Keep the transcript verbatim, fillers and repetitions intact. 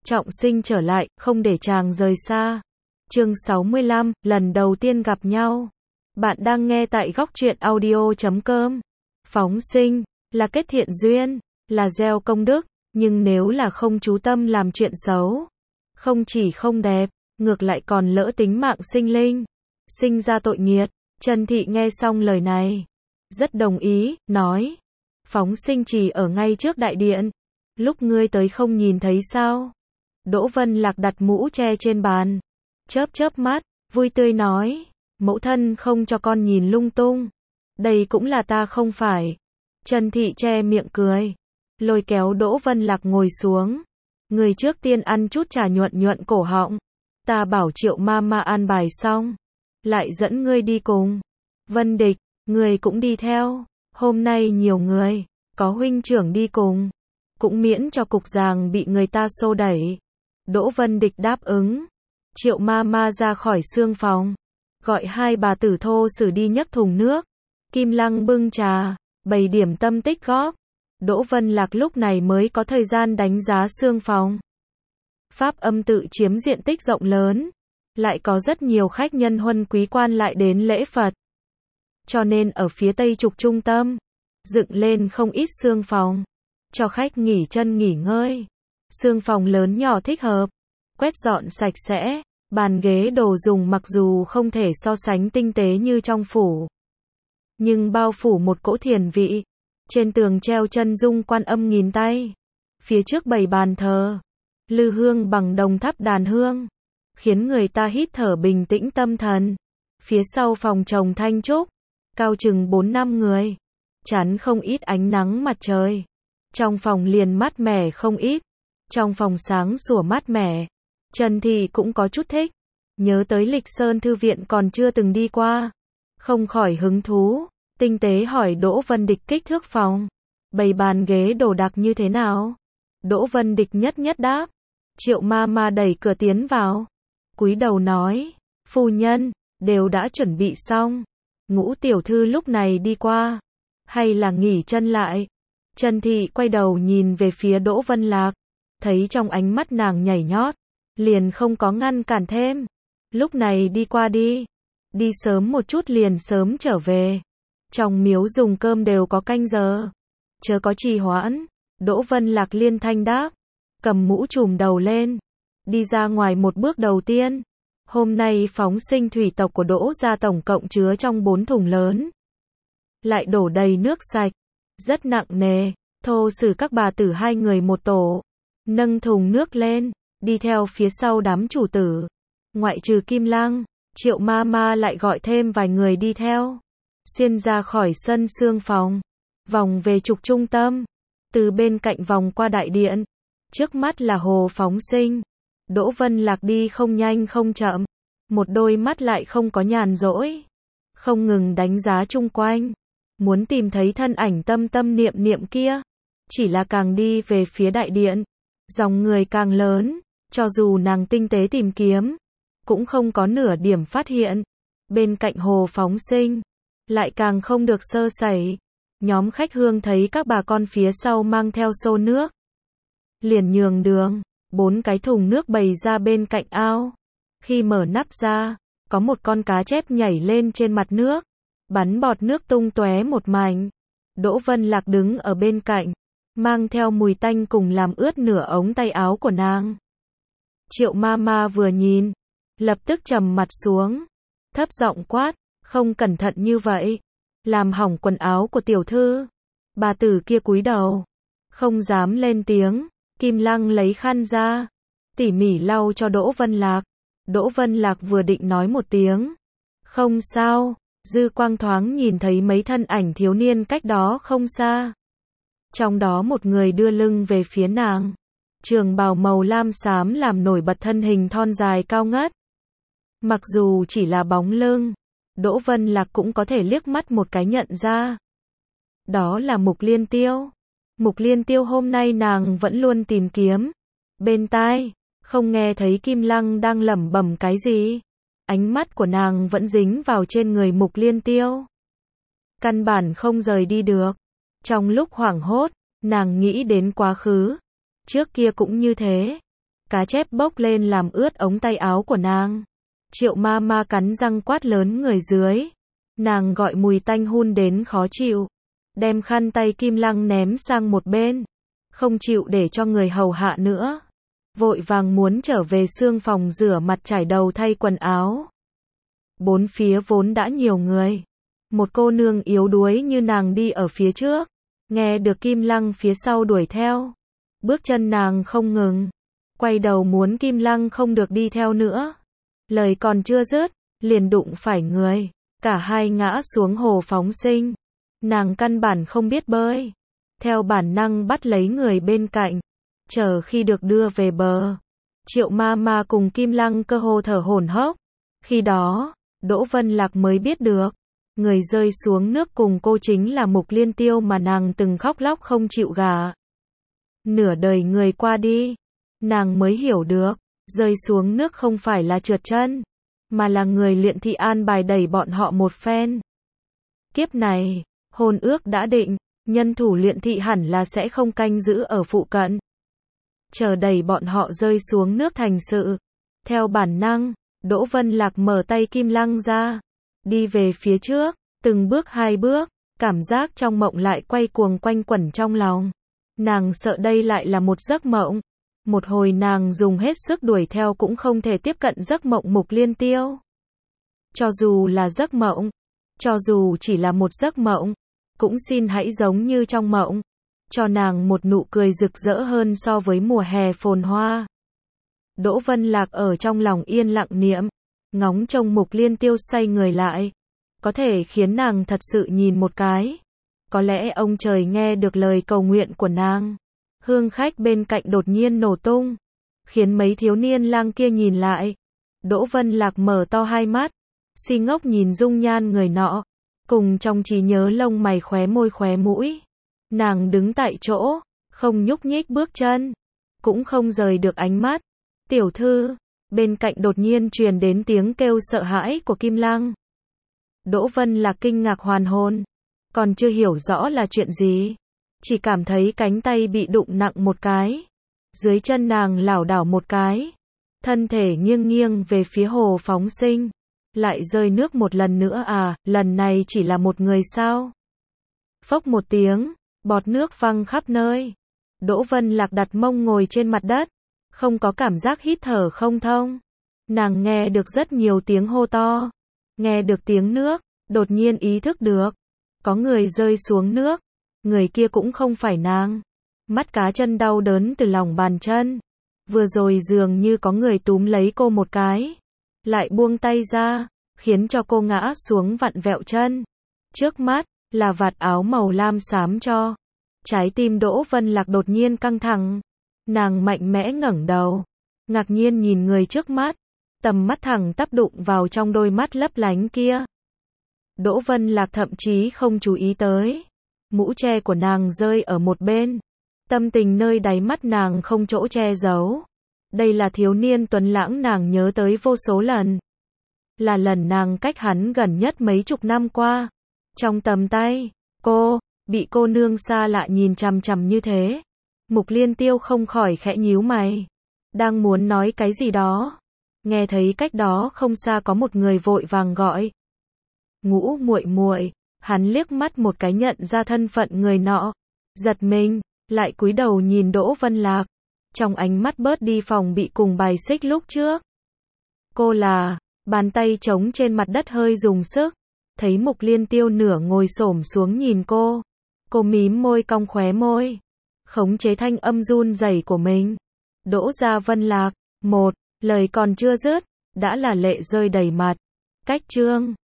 trọng sinh trở lại, không để chàng rời xa. Chương sáu mươi lăm, lần đầu tiên gặp nhau. Bạn đang nghe tại góc truyện audio chấm com. Phóng sinh, là kết thiện duyên, là gieo công đức, nhưng nếu là không chú tâm làm chuyện xấu, không chỉ không đẹp, ngược lại còn lỡ tính mạng sinh linh, sinh ra tội nghiệt. Trần Thị nghe xong lời này, rất đồng ý, nói, phóng sinh chỉ ở ngay trước đại điện, lúc ngươi tới không nhìn thấy sao? Đỗ Vân Lạc đặt mũ che trên bàn, chớp chớp mắt, vui tươi nói, mẫu thân không cho con nhìn lung tung, đây cũng là ta không phải. Trần Thị che miệng cười, lôi kéo Đỗ Vân Lạc ngồi xuống, người trước tiên ăn chút trà nhuận nhuận cổ họng, ta bảo Triệu Mama an bài xong, lại dẫn ngươi đi cùng. Vân Địch, ngươi cũng đi theo, hôm nay nhiều người, có huynh trưởng đi cùng, cũng miễn cho cục giàng bị người ta xô đẩy. Đỗ Vân Địch đáp ứng. Triệu Mama ra khỏi xương phòng, gọi hai bà tử thô sử đi nhấc thùng nước. Kim Lăng bưng trà, bày điểm tâm tích góp. Đỗ Vân Lạc lúc này mới có thời gian đánh giá xương phòng. Pháp âm tự chiếm diện tích rộng lớn, lại có rất nhiều khách nhân huân quý quan lại đến lễ Phật. Cho nên ở phía tây trục trung tâm, dựng lên không ít xương phòng, cho khách nghỉ chân nghỉ ngơi. Xương phòng lớn nhỏ thích hợp, quét dọn sạch sẽ, bàn ghế đồ dùng mặc dù không thể so sánh tinh tế như trong phủ, nhưng bao phủ một cỗ thiền vị. Trên tường treo chân dung Quan Âm nghìn tay, phía trước bày bàn thờ, lư hương bằng đồng thắp đàn hương, khiến người ta hít thở bình tĩnh tâm thần. Phía sau phòng trồng thanh trúc, cao chừng bốn năm người, chắn không ít ánh nắng mặt trời. Trong phòng liền mát mẻ không ít, trong phòng sáng sủa mát mẻ. Trần Thị cũng có chút thích, nhớ tới Lịch Sơn thư viện còn chưa từng đi qua, không khỏi hứng thú, tinh tế hỏi Đỗ Vân Địch kích thước phòng, bày bàn ghế đồ đạc như thế nào. Đỗ Vân Địch nhất nhất đáp. Triệu Mama đẩy cửa tiến vào, cúi đầu nói, phu nhân, đều đã chuẩn bị xong. Ngũ tiểu thư lúc này đi qua, hay là nghỉ chân lại? Trần Thị quay đầu nhìn về phía Đỗ Vân Lạc, thấy trong ánh mắt nàng nhảy nhót, liền không có ngăn cản thêm. Lúc này đi qua đi, đi sớm một chút liền sớm trở về. Trong miếu dùng cơm đều có canh giờ, chớ có trì hoãn. Đỗ Vân Lạc liên thanh đáp, cầm mũ trùm đầu lên, đi ra ngoài một bước đầu tiên. Hôm nay phóng sinh thủy tộc của Đỗ gia tổng cộng chứa trong bốn thùng lớn, lại đổ đầy nước sạch, rất nặng nề. Thô sử các bà tử hai người một tổ, nâng thùng nước lên, đi theo phía sau đám chủ tử. Ngoại trừ Kim Lăng, Triệu Mama lại gọi thêm vài người đi theo, xuyên ra khỏi sân xương phòng, vòng về trục trung tâm, từ bên cạnh vòng qua đại điện. Trước mắt là hồ phóng sinh. Đỗ Vân Lạc đi không nhanh không chậm, một đôi mắt lại không có nhàn rỗi, không ngừng đánh giá chung quanh, muốn tìm thấy thân ảnh tâm tâm niệm niệm kia. Chỉ là càng đi về phía đại điện, dòng người càng lớn, cho dù nàng tinh tế tìm kiếm, cũng không có nửa điểm phát hiện. Bên cạnh hồ phóng sinh, lại càng không được sơ sẩy. Nhóm khách hương thấy các bà con phía sau mang theo xô nước, liền nhường đường. Bốn cái thùng nước bày ra bên cạnh ao. Khi mở nắp ra, có một con cá chép nhảy lên trên mặt nước, bắn bọt nước tung tóe một mảnh. Đỗ Vân Lạc đứng ở bên cạnh, mang theo mùi tanh cùng làm ướt nửa ống tay áo của nàng. Triệu Mama vừa nhìn, lập tức trầm mặt xuống, thấp giọng quát, không cẩn thận như vậy, làm hỏng quần áo của tiểu thư. Bà tử kia cúi đầu, không dám lên tiếng. Kim Lăng lấy khăn ra, tỉ mỉ lau cho Đỗ Vân Lạc. Đỗ Vân Lạc vừa định nói một tiếng, không sao, dư quang thoáng nhìn thấy mấy thân ảnh thiếu niên cách đó không xa. Trong đó một người đưa lưng về phía nàng, trường bào màu lam xám làm nổi bật thân hình thon dài cao ngất. Mặc dù chỉ là bóng lưng, Đỗ Vân Lạc cũng có thể liếc mắt một cái nhận ra. Đó là Mục Liên Tiêu. Mục Liên Tiêu hôm nay nàng vẫn luôn tìm kiếm. Bên tai, không nghe thấy Kim Lăng đang lẩm bẩm cái gì. Ánh mắt của nàng vẫn dính vào trên người Mục Liên Tiêu, căn bản không rời đi được. Trong lúc hoảng hốt, nàng nghĩ đến quá khứ. Trước kia cũng như thế. cá chép bốc lên làm ướt ống tay áo của nàng. Triệu ma ma cắn răng quát lớn người dưới. Nàng gọi mùi tanh hun đến khó chịu. Đem khăn tay Kim Lăng ném sang một bên. Không chịu để cho người hầu hạ nữa. Vội vàng muốn trở về xương phòng rửa mặt trải đầu thay quần áo. Bốn phía vốn đã nhiều người. Một cô nương yếu đuối như nàng đi ở phía trước. Nghe được Kim Lăng phía sau đuổi theo. Bước chân nàng không ngừng. Quay đầu muốn Kim Lăng không được đi theo nữa. Lời còn chưa dứt, liền đụng phải người. Cả hai ngã xuống hồ phóng sinh. Nàng căn bản không biết bơi. Theo bản năng bắt lấy người bên cạnh. Chờ khi được đưa về bờ. Triệu ma ma cùng Kim Lăng cơ hồ thở hổn hốc. Khi đó, Đỗ Vân Lạc mới biết được. Người rơi xuống nước cùng cô chính là Mục Liên Tiêu mà nàng từng khóc lóc không chịu gả. Nửa đời người qua đi. Nàng mới hiểu được. Rơi xuống nước không phải là trượt chân. Mà là người luyện thị an bài đẩy bọn họ một phen. Kiếp này, hôn ước đã định. Nhân thủ luyện thị hẳn là sẽ không canh giữ ở phụ cận. Chờ đẩy bọn họ rơi xuống nước thành sự. Theo bản năng, Đỗ Vân Lạc mở tay Kim Lăng ra. Đi về phía trước, từng bước hai bước, cảm giác trong mộng lại quay cuồng quanh quẩn trong lòng. Nàng sợ đây lại là một giấc mộng. Một hồi nàng dùng hết sức đuổi theo cũng không thể tiếp cận giấc mộng Mục Liên Tiêu. Cho dù là giấc mộng, cho dù chỉ là một giấc mộng, cũng xin hãy giống như trong mộng. Cho nàng một nụ cười rực rỡ hơn so với mùa hè phồn hoa. Đỗ Vân Lạc ở trong lòng yên lặng niệm, ngóng trông Mục Liên Tiêu xoay người lại. Có thể khiến nàng thật sự nhìn một cái. Có lẽ ông trời nghe được lời cầu nguyện của nàng. Hương khách bên cạnh đột nhiên nổ tung. Khiến mấy thiếu niên lang kia nhìn lại. Đỗ Vân Lạc mở to hai mắt. Si ngốc nhìn dung nhan người nọ. Cùng trong trí nhớ lông mày khóe môi khóe mũi. Nàng đứng tại chỗ. Không nhúc nhích bước chân. Cũng không rời được ánh mắt. Tiểu thư. Bên cạnh đột nhiên truyền đến tiếng kêu sợ hãi của Kim Lăng. Đỗ Vân Lạc kinh ngạc hoàn hồn. Còn chưa hiểu rõ là chuyện gì. Chỉ cảm thấy cánh tay bị đụng nặng một cái. Dưới chân nàng lảo đảo một cái. Thân thể nghiêng nghiêng về phía hồ phóng sinh. Lại rơi nước một lần nữa à, lần này chỉ là một người sao? Phốc một tiếng, bọt nước văng khắp nơi. Đỗ Vân Lạc đặt mông ngồi trên mặt đất. Không có cảm giác hít thở không thông. Nàng nghe được rất nhiều tiếng hô to. Nghe được tiếng nước, đột nhiên ý thức được. Có người rơi xuống nước. Người kia cũng không phải nàng. Mắt cá chân đau đớn từ lòng bàn chân. Vừa rồi dường như có người túm lấy cô một cái. Lại buông tay ra, khiến cho cô ngã xuống vặn vẹo chân. Trước mắt, là vạt áo màu lam xám cho. Trái tim Đỗ Vân Lạc đột nhiên căng thẳng. Nàng mạnh mẽ ngẩng đầu. Ngạc nhiên nhìn người trước mắt. Tầm mắt thẳng tắp đụng vào trong đôi mắt lấp lánh kia. Đỗ Vân Lạc thậm chí không chú ý tới. Mũ che của nàng rơi ở một bên. Tâm tình nơi đáy mắt nàng không chỗ che giấu. Đây là thiếu niên tuấn lãng nàng nhớ tới vô số lần. Là lần nàng cách hắn gần nhất mấy chục năm qua. Trong tầm tay, cô, bị cô nương xa lạ nhìn chằm chằm như thế. Mục Liên Tiêu không khỏi khẽ nhíu mày. Đang muốn nói cái gì đó. Nghe thấy cách đó không xa có một người vội vàng gọi. Ngũ muội muội. Hắn liếc mắt một cái nhận ra thân phận người nọ. Giật mình, lại cúi đầu nhìn Đỗ Vân Lạc. Trong ánh mắt bớt đi phòng bị cùng bài xích lúc trước. Cô là, bàn tay trống trên mặt đất hơi dùng sức. Thấy Mục Liên Tiêu nửa ngồi xổm xuống nhìn cô. Cô mím môi cong khóe môi. Khống chế thanh âm run rẩy của mình. Đỗ Gia Vân Lạc. Một, lời còn chưa dứt, đã là lệ rơi đầy mặt. Cách chương